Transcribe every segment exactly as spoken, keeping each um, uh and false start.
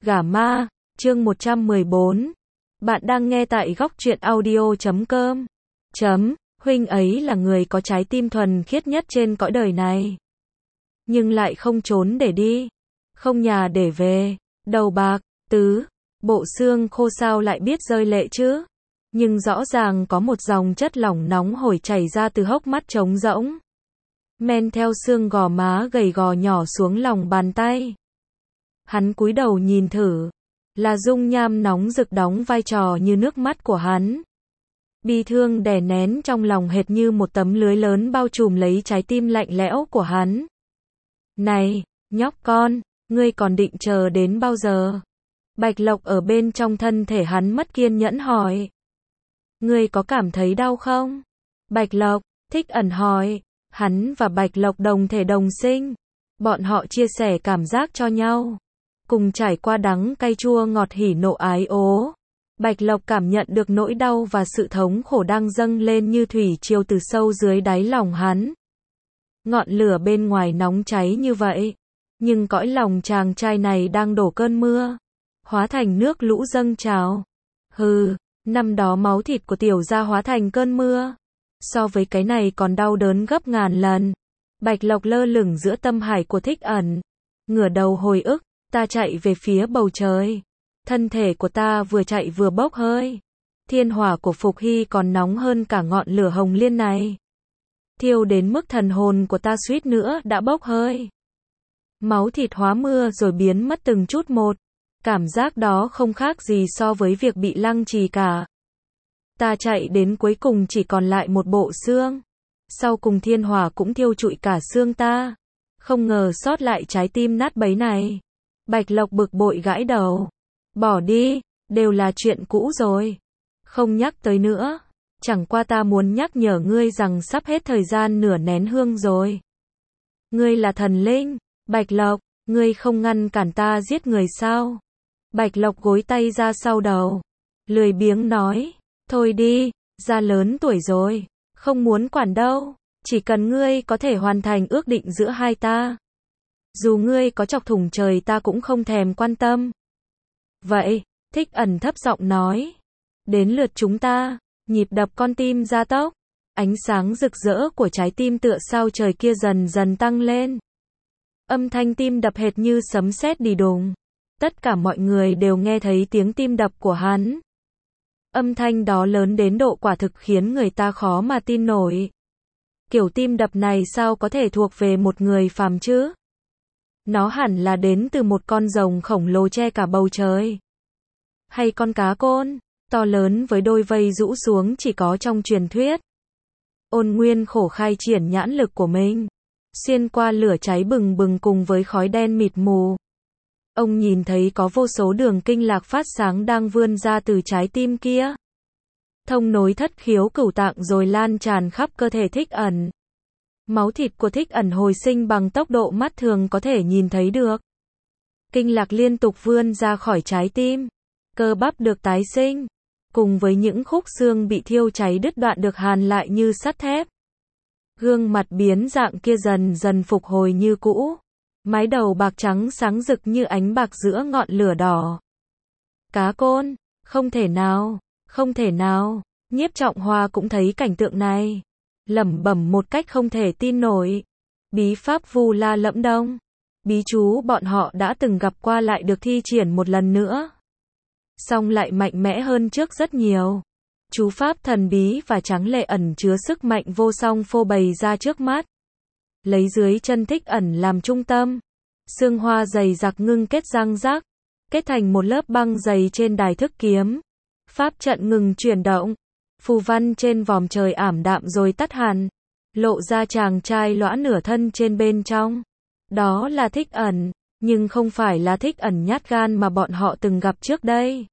Gả ma, chương một trăm mười bốn. Bạn đang nghe tại góc truyện audio chấm com. Chấm, huynh ấy là người có trái tim thuần khiết nhất trên cõi đời này. Nhưng lại không trốn để đi, không nhà để về, đầu bạc, tứ, bộ xương khô sao lại biết rơi lệ chứ? Nhưng rõ ràng có một dòng chất lỏng nóng hổi chảy ra từ hốc mắt trống rỗng. Men theo xương gò má gầy gò nhỏ xuống lòng bàn tay. Hắn cúi đầu nhìn thử, là dung nham nóng rực đóng vai trò như nước mắt của hắn. Bi thương đè nén trong lòng hệt như một tấm lưới lớn bao trùm lấy trái tim lạnh lẽo của hắn. Này, nhóc con, ngươi còn định chờ đến bao giờ? Bạch Lộc ở bên trong thân thể hắn mất kiên nhẫn hỏi. Ngươi có cảm thấy đau không? Bạch Lộc, Thích Ẩn hỏi. Hắn và Bạch Lộc đồng thể đồng sinh. Bọn họ chia sẻ cảm giác cho nhau. Cùng trải qua đắng cay chua ngọt hỉ nộ ái ố. Bạch Lộc cảm nhận được nỗi đau và sự thống khổ đang dâng lên như thủy triều từ sâu dưới đáy lòng hắn. Ngọn lửa bên ngoài nóng cháy như vậy, nhưng cõi lòng chàng trai này đang đổ cơn mưa, hóa thành nước lũ dâng trào. Hừ, năm đó máu thịt của tiểu gia hóa thành cơn mưa, so với cái này còn đau đớn gấp ngàn lần. Bạch Lộc lơ lửng giữa tâm hải của Thích Ẩn, ngửa đầu hồi ức. Ta chạy về phía bầu trời, thân thể của ta vừa chạy vừa bốc hơi. Thiên hỏa của Phục Hy còn nóng hơn cả ngọn lửa hồng liên này, thiêu đến mức thần hồn của ta suýt nữa đã bốc hơi. Máu thịt hóa mưa rồi biến mất từng chút một. Cảm giác đó không khác gì so với việc bị lăng trì cả. Ta chạy đến cuối cùng chỉ còn lại một bộ xương. Sau cùng thiên hỏa cũng thiêu trụi cả xương ta. Không ngờ sót lại trái tim nát bấy này. Bạch Lộc bực bội gãi đầu. Bỏ đi, đều là chuyện cũ rồi. Không nhắc tới nữa. Chẳng qua ta muốn nhắc nhở ngươi rằng sắp hết thời gian nửa nén hương rồi. Ngươi là thần linh. Bạch Lộc, ngươi không ngăn cản ta giết người sao? Bạch Lộc gối tay ra sau đầu, lười biếng nói. Thôi đi, gia lớn tuổi rồi, không muốn quản đâu. Chỉ cần ngươi có thể hoàn thành ước định giữa hai ta. Dù ngươi có chọc thủng trời ta cũng không thèm quan tâm. Vậy, Thích Ẩn thấp giọng nói. Đến lượt chúng ta. Nhịp đập con tim gia tốc. Ánh sáng rực rỡ của trái tim tựa sao trời kia dần dần tăng lên. Âm thanh tim đập hệt như sấm sét đi đùng. Tất cả mọi người đều nghe thấy tiếng tim đập của hắn. Âm thanh đó lớn đến độ quả thực khiến người ta khó mà tin nổi. Kiểu tim đập này sao có thể thuộc về một người phàm chứ? Nó hẳn là đến từ một con rồng khổng lồ che cả bầu trời. Hay con cá côn, to lớn với đôi vây rũ xuống chỉ có trong truyền thuyết. Ôn Nguyên khổ khai triển nhãn lực của mình. Xuyên qua lửa cháy bừng bừng cùng với khói đen mịt mù. Ông nhìn thấy có vô số đường kinh lạc phát sáng đang vươn ra từ trái tim kia. Thông nối thất khiếu cửu tạng rồi lan tràn khắp cơ thể Thích Ẩn. Máu thịt của Thích Ẩn hồi sinh bằng tốc độ mắt thường có thể nhìn thấy được. Kinh lạc liên tục vươn ra khỏi trái tim. Cơ bắp được tái sinh. Cùng với những khúc xương bị thiêu cháy đứt đoạn được hàn lại như sắt thép. Gương mặt biến dạng kia dần dần phục hồi như cũ. Mái đầu bạc trắng sáng rực như ánh bạc giữa ngọn lửa đỏ. Cá côn, không thể nào, không thể nào. Nhiếp Trọng Hoa cũng thấy cảnh tượng này. Lẩm bẩm một cách không thể tin nổi. Bí pháp Vu La Lẫm Đông. Bí chú bọn họ đã từng gặp qua lại được thi triển một lần nữa. Song lại mạnh mẽ hơn trước rất nhiều. Chú pháp thần bí và tráng lệ ẩn chứa sức mạnh vô song phô bày ra trước mắt. Lấy dưới chân Thích Ẩn làm trung tâm. Xương hoa dày đặc ngưng kết răng rác. Kết thành một lớp băng dày trên đài thức kiếm. Pháp trận ngừng chuyển động. Phù văn trên vòm trời ảm đạm rồi tắt hẳn. Lộ ra chàng trai lõa nửa thân trên bên trong. Đó là Thích Ẩn. Nhưng không phải là Thích Ẩn nhát gan mà bọn họ từng gặp trước đây.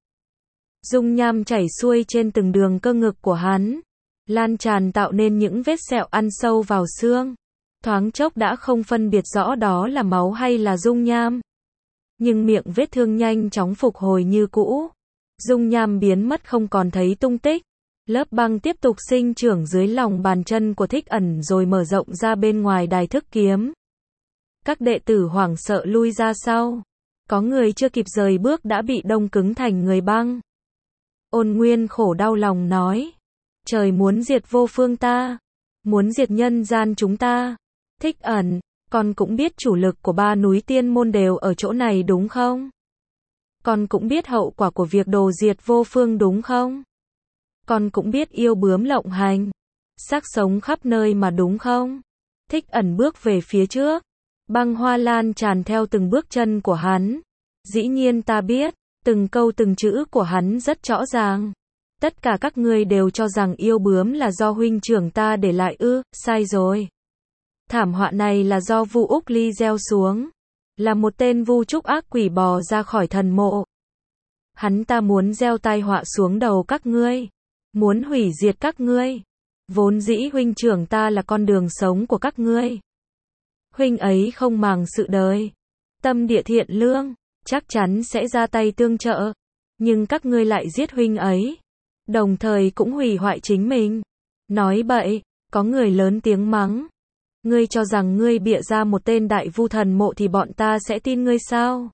Dung nham chảy xuôi trên từng đường cơ ngực của hắn. Lan tràn tạo nên những vết sẹo ăn sâu vào xương. Thoáng chốc đã không phân biệt rõ đó là máu hay là dung nham. Nhưng miệng vết thương nhanh chóng phục hồi như cũ. Dung nham biến mất không còn thấy tung tích. Lớp băng tiếp tục sinh trưởng dưới lòng bàn chân của Thích Ẩn rồi mở rộng ra bên ngoài đài thức kiếm. Các đệ tử hoảng sợ lui ra sau. Có người chưa kịp rời bước đã bị đông cứng thành người băng. Ôn Nguyên khổ đau lòng nói. Trời muốn diệt vô phương ta. Muốn diệt nhân gian chúng ta. Thích Ẩn, con cũng biết chủ lực của ba núi tiên môn đều ở chỗ này đúng không? Con cũng biết hậu quả của việc đồ diệt vô phương đúng không? Con cũng biết yêu bướm lộng hành. Xác sống khắp nơi mà đúng không? Thích Ẩn bước về phía trước. Băng hoa lan tràn theo từng bước chân của hắn. Dĩ nhiên ta biết, từng câu từng chữ của hắn rất rõ ràng. Tất cả các ngươi đều cho rằng yêu bướm là do huynh trưởng ta để lại ư, sai rồi. Thảm họa này là do Vu Úc Ly gieo xuống. Là một tên vu trúc ác quỷ bò ra khỏi thần mộ. Hắn ta muốn gieo tai họa xuống đầu các ngươi. Muốn hủy diệt các ngươi. Vốn dĩ huynh trưởng ta là con đường sống của các ngươi. Huynh ấy không màng sự đời. Tâm địa thiện lương, chắc chắn sẽ ra tay tương trợ. Nhưng các ngươi lại giết huynh ấy. Đồng thời cũng hủy hoại chính mình. Nói bậy, có người lớn tiếng mắng. Ngươi cho rằng ngươi bịa ra một tên đại vu thần mộ thì bọn ta sẽ tin ngươi sao?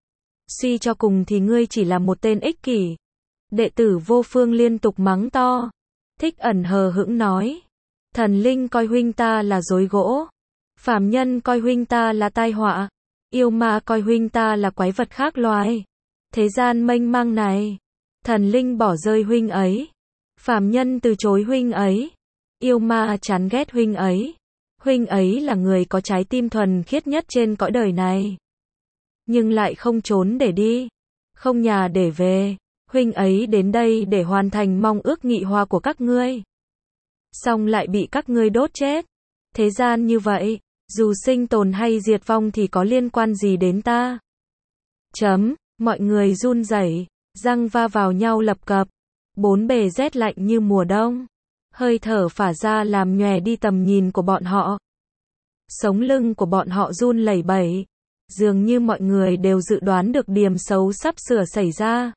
Suy cho cùng thì ngươi chỉ là một tên ích kỷ. Đệ tử Vô Phương liên tục mắng to. Thích Ẩn hờ hững nói. Thần linh coi huynh ta là rối gỗ. Phàm nhân coi huynh ta là tai họa. Yêu ma coi huynh ta là quái vật khác loài. Thế gian mênh mang này. Thần linh bỏ rơi huynh ấy. Phàm nhân từ chối huynh ấy. Yêu ma chán ghét huynh ấy. Huynh ấy là người có trái tim thuần khiết nhất trên cõi đời này. Nhưng lại không trốn để đi. Không nhà để về. Huynh ấy đến đây để hoàn thành mong ước nghị hoa của các ngươi. Xong lại bị các ngươi đốt chết. Thế gian như vậy, dù sinh tồn hay diệt vong thì có liên quan gì đến ta? Chấm, mọi người run rẩy, răng va vào nhau lập cập. Bốn bề rét lạnh như mùa đông. Hơi thở phả ra làm nhòe đi tầm nhìn của bọn họ. Sống lưng của bọn họ run lẩy bẩy. Dường như mọi người đều dự đoán được điểm xấu sắp sửa xảy ra.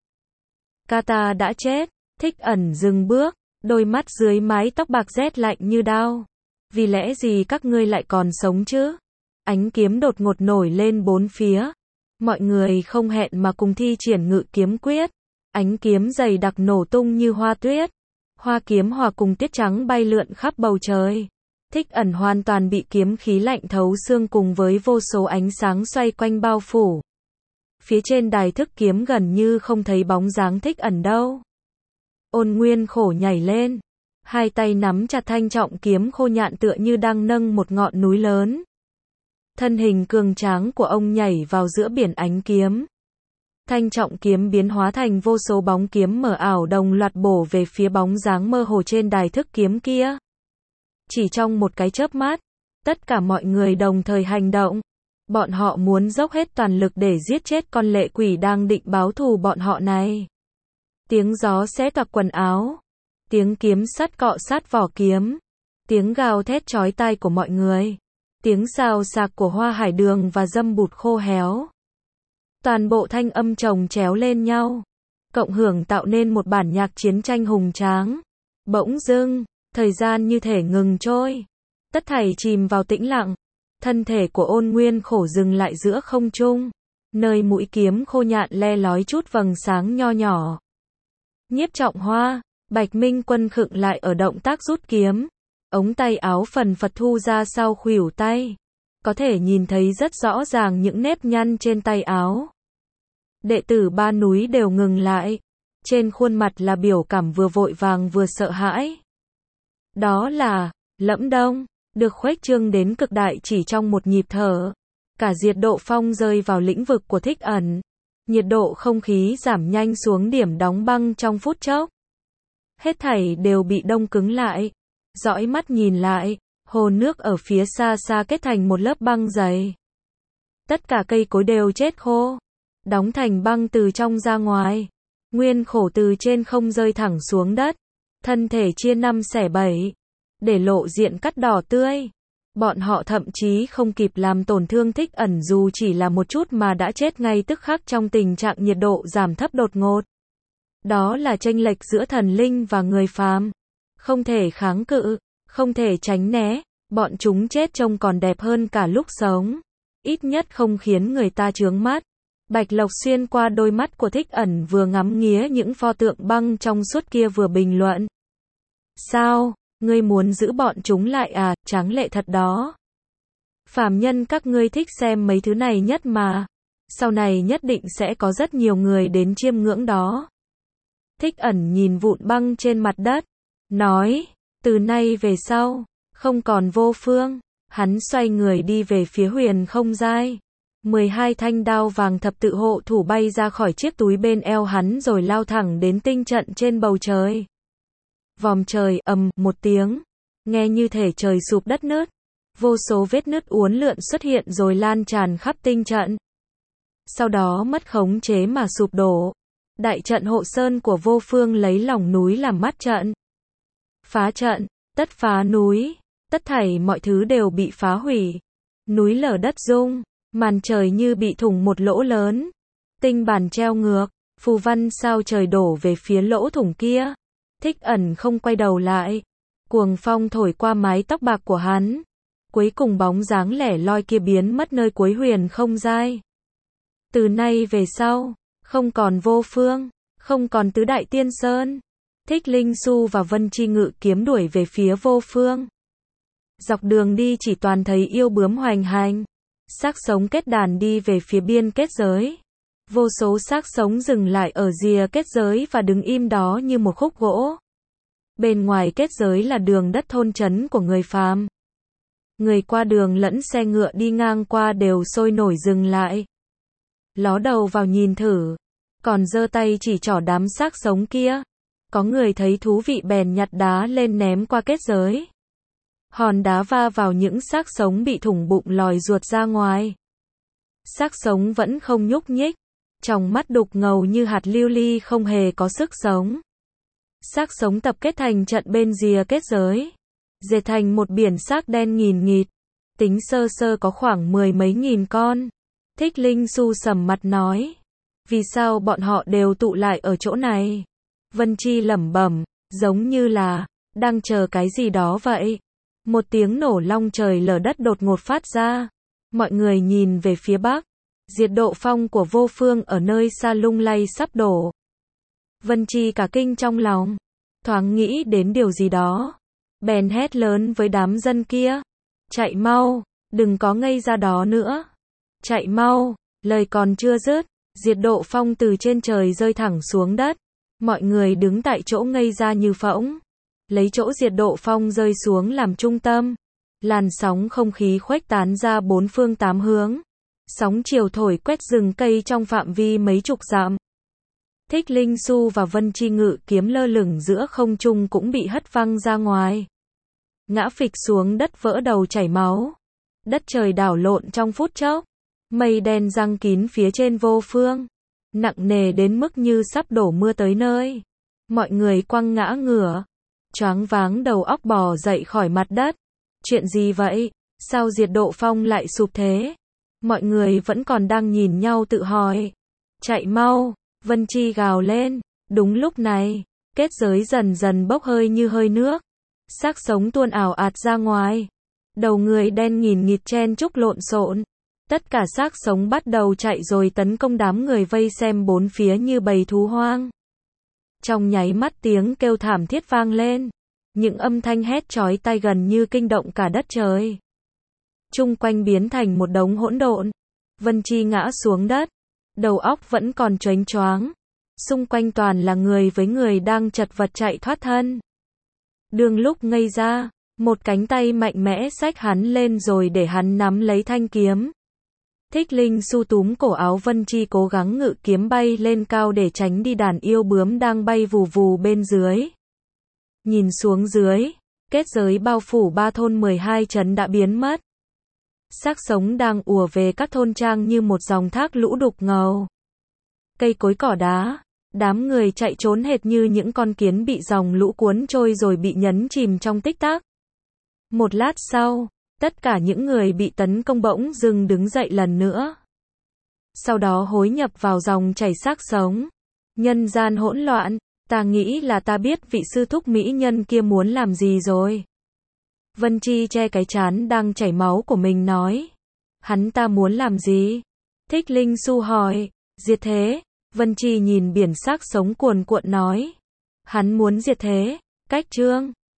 Kata đã chết. Thích Ẩn dừng bước, đôi mắt dưới mái tóc bạc rét lạnh như đao. Vì lẽ gì các ngươi lại còn sống chứ? Ánh kiếm đột ngột nổi lên bốn phía. Mọi người không hẹn mà cùng thi triển ngự kiếm quyết. Ánh kiếm dày đặc nổ tung như hoa tuyết. Hoa kiếm hòa cùng tiết trắng bay lượn khắp bầu trời. Thích Ẩn hoàn toàn bị kiếm khí lạnh thấu xương cùng với vô số ánh sáng xoay quanh bao phủ. Phía trên đài thức kiếm gần như không thấy bóng dáng Thích Ẩn đâu. Ôn Nguyên khổ nhảy lên. Hai tay nắm chặt thanh trọng kiếm khô nhạn tựa như đang nâng một ngọn núi lớn. Thân hình cường tráng của ông nhảy vào giữa biển ánh kiếm. Thanh trọng kiếm biến hóa thành vô số bóng kiếm mờ ảo đồng loạt bổ về phía bóng dáng mơ hồ trên đài thức kiếm kia. Chỉ trong một cái chớp mắt, tất cả mọi người đồng thời hành động. Bọn họ muốn dốc hết toàn lực để giết chết con lệ quỷ đang định báo thù bọn họ này. Tiếng gió xé toạc quần áo. Tiếng kiếm sắt cọ sát vỏ kiếm. Tiếng gào thét chói tai của mọi người. Tiếng xào xạc của hoa hải đường và dâm bụt khô héo. Toàn bộ thanh âm chồng chéo lên nhau. Cộng hưởng tạo nên một bản nhạc chiến tranh hùng tráng. Bỗng dưng, thời gian như thể ngừng trôi. Tất thảy chìm vào tĩnh lặng. Thân thể của Ôn Nguyên khổ dừng lại giữa không trung. Nơi mũi kiếm khô nhạn le lói chút vầng sáng nho nhỏ. Nhiếp Trọng Hoa, Bạch Minh Quân khựng lại ở động tác rút kiếm. Ống tay áo phần phật thu ra sau khuỷu tay. Có thể nhìn thấy rất rõ ràng những nếp nhăn trên tay áo. Đệ tử ba núi đều ngừng lại. Trên khuôn mặt là biểu cảm vừa vội vàng vừa sợ hãi. Đó là Lẫm Đông, được khuếch trương đến cực đại chỉ trong một nhịp thở. Cả diệt độ phong rơi vào lĩnh vực của Thích Ẩn. Nhiệt độ không khí giảm nhanh xuống điểm đóng băng trong phút chốc. Hết thảy đều bị đông cứng lại. Dõi mắt nhìn lại, hồ nước ở phía xa xa kết thành một lớp băng dày. Tất cả cây cối đều chết khô, đóng thành băng từ trong ra ngoài. Nguyên khổ từ trên không rơi thẳng xuống đất, thân thể chia năm xẻ bảy, để lộ diện cắt đỏ tươi. Bọn họ thậm chí không kịp làm tổn thương Thích Ẩn dù chỉ là một chút mà đã chết ngay tức khắc trong tình trạng nhiệt độ giảm thấp đột ngột. Đó là chênh lệch giữa thần linh và người phàm. Không thể kháng cự, không thể tránh né, bọn chúng chết trông còn đẹp hơn cả lúc sống. Ít nhất không khiến người ta chướng mắt. Bạch Lộc xuyên qua đôi mắt của Thích Ẩn vừa ngắm nghía những pho tượng băng trong suốt kia vừa bình luận. Sao, ngươi muốn giữ bọn chúng lại à, tráng lệ thật đó. Phàm nhân các ngươi thích xem mấy thứ này nhất mà. Sau này nhất định sẽ có rất nhiều người đến chiêm ngưỡng đó. Thích Ẩn nhìn vụn băng trên mặt đất, nói, từ nay về sau, không còn Vô Phương. Hắn xoay người đi về phía Huyền Không Giai. mười hai thanh đao vàng thập tự hộ thủ bay ra khỏi chiếc túi bên eo hắn rồi lao thẳng đến tinh trận trên bầu trời. Vòm trời ầm một tiếng, nghe như thể trời sụp đất nứt. Vô số vết nứt uốn lượn xuất hiện rồi lan tràn khắp tinh trận. Sau đó mất khống chế mà sụp đổ. Đại trận hộ sơn của Vô Phương lấy lòng núi làm mắt trận. Phá trận, tất phá núi, tất thảy mọi thứ đều bị phá hủy. Núi lở đất rung, màn trời như bị thủng một lỗ lớn. Tinh bản treo ngược, phù văn sao trời đổ về phía lỗ thủng kia. Thích Ẩn không quay đầu lại. Cuồng phong thổi qua mái tóc bạc của hắn. Cuối cùng bóng dáng lẻ loi kia biến mất nơi cuối Huyền Không Giai. Từ nay về sau, không còn Vô Phương, không còn Tứ Đại Tiên Sơn. Thích Linh Xu và Vân Chi ngự kiếm đuổi về phía Vô Phương. Dọc đường đi chỉ toàn thấy yêu bướm hoành hành. Xác sống kết đàn đi về phía biên kết giới. Vô số xác sống dừng lại ở rìa kết giới và đứng im đó như một khúc gỗ. Bên ngoài kết giới là đường đất thôn trấn của người phàm. Người qua đường lẫn xe ngựa đi ngang qua đều sôi nổi dừng lại. Ló đầu vào nhìn thử, còn giơ tay chỉ trỏ đám xác sống kia. Có người thấy thú vị bèn nhặt đá lên ném qua kết giới. Hòn đá va vào những xác sống bị thủng bụng lòi ruột ra ngoài. Xác sống vẫn không nhúc nhích, trong mắt đục ngầu như hạt lưu ly không hề có sức sống. Xác sống tập kết thành trận bên rìa kết giới, dệt thành một biển xác đen nghìn nghịt, tính sơ sơ có khoảng mười mấy nghìn con. Thích Linh Xu sầm mặt nói, vì sao bọn họ đều tụ lại ở chỗ này? Vân Chi lẩm bẩm, giống như là đang chờ cái gì đó vậy. Một tiếng nổ long trời lở đất đột ngột phát ra. Mọi người nhìn về phía bắc. Diệt độ phong của Vô Phương ở nơi xa lung lay sắp đổ. Vân Chi cả kinh trong lòng, thoáng nghĩ đến điều gì đó. Bèn hét lớn với đám dân kia. Chạy mau, đừng có ngây ra đó nữa. Chạy mau, lời còn chưa dứt. Diệt độ phong từ trên trời rơi thẳng xuống đất. Mọi người đứng tại chỗ ngây ra như phỗng. Lấy chỗ diệt độ phong rơi xuống làm trung tâm. Làn sóng không khí khuếch tán ra bốn phương tám hướng. Sóng chiều thổi quét rừng cây trong phạm vi mấy chục dặm. Thích Linh Xu và Vân Chi ngự kiếm lơ lửng giữa không trung cũng bị hất văng ra ngoài. Ngã phịch xuống đất vỡ đầu chảy máu. Đất trời đảo lộn trong phút chốc. Mây đen giăng kín phía trên Vô Phương. Nặng nề đến mức như sắp đổ mưa tới nơi. Mọi người quăng ngã ngửa. Choáng váng đầu óc bò dậy khỏi mặt đất. Chuyện gì vậy? Sao diệt độ phong lại sụp thế? Mọi người vẫn còn đang nhìn nhau tự hỏi. Chạy mau, Vân Chi gào lên. Đúng lúc này, kết giới dần dần bốc hơi như hơi nước. Xác sống tuôn ảo ạt ra ngoài. Đầu người đen nghìn nghịt chen chúc lộn xộn. Tất cả xác sống bắt đầu chạy rồi tấn công đám người vây xem bốn phía như bầy thú hoang. Trong nháy mắt tiếng kêu thảm thiết vang lên. Những âm thanh hét chói tai gần như kinh động cả đất trời. Chung quanh biến thành một đống hỗn độn. Vân Chi ngã xuống đất. Đầu óc vẫn còn choáng choáng. Xung quanh toàn là người với người đang chật vật chạy thoát thân. Đường lúc ngây ra, một cánh tay mạnh mẽ xách hắn lên rồi để hắn nắm lấy thanh kiếm. Thích Linh Xu túm cổ áo Vân Chi cố gắng ngự kiếm bay lên cao để tránh đi đàn yêu bướm đang bay vù vù bên dưới. Nhìn xuống dưới, kết giới bao phủ ba thôn mười hai trấn đã biến mất. Xác sống đang ùa về các thôn trang như một dòng thác lũ đục ngầu. Cây cối cỏ đá, đám người chạy trốn hệt như những con kiến bị dòng lũ cuốn trôi rồi bị nhấn chìm trong tích tắc. Một lát sau, tất cả những người bị tấn công bỗng dưng đứng dậy lần nữa. Sau đó hối nhập vào dòng chảy xác sống. Nhân gian hỗn loạn, ta nghĩ là ta biết vị sư thúc mỹ nhân kia muốn làm gì rồi. Vân Chi che cái trán đang chảy máu của mình nói. Hắn ta muốn làm gì? Thích Linh Xu hỏi. Diệt thế. Vân Chi nhìn biển sắc sống cuồn cuộn nói. Hắn muốn diệt thế. Cách Trương.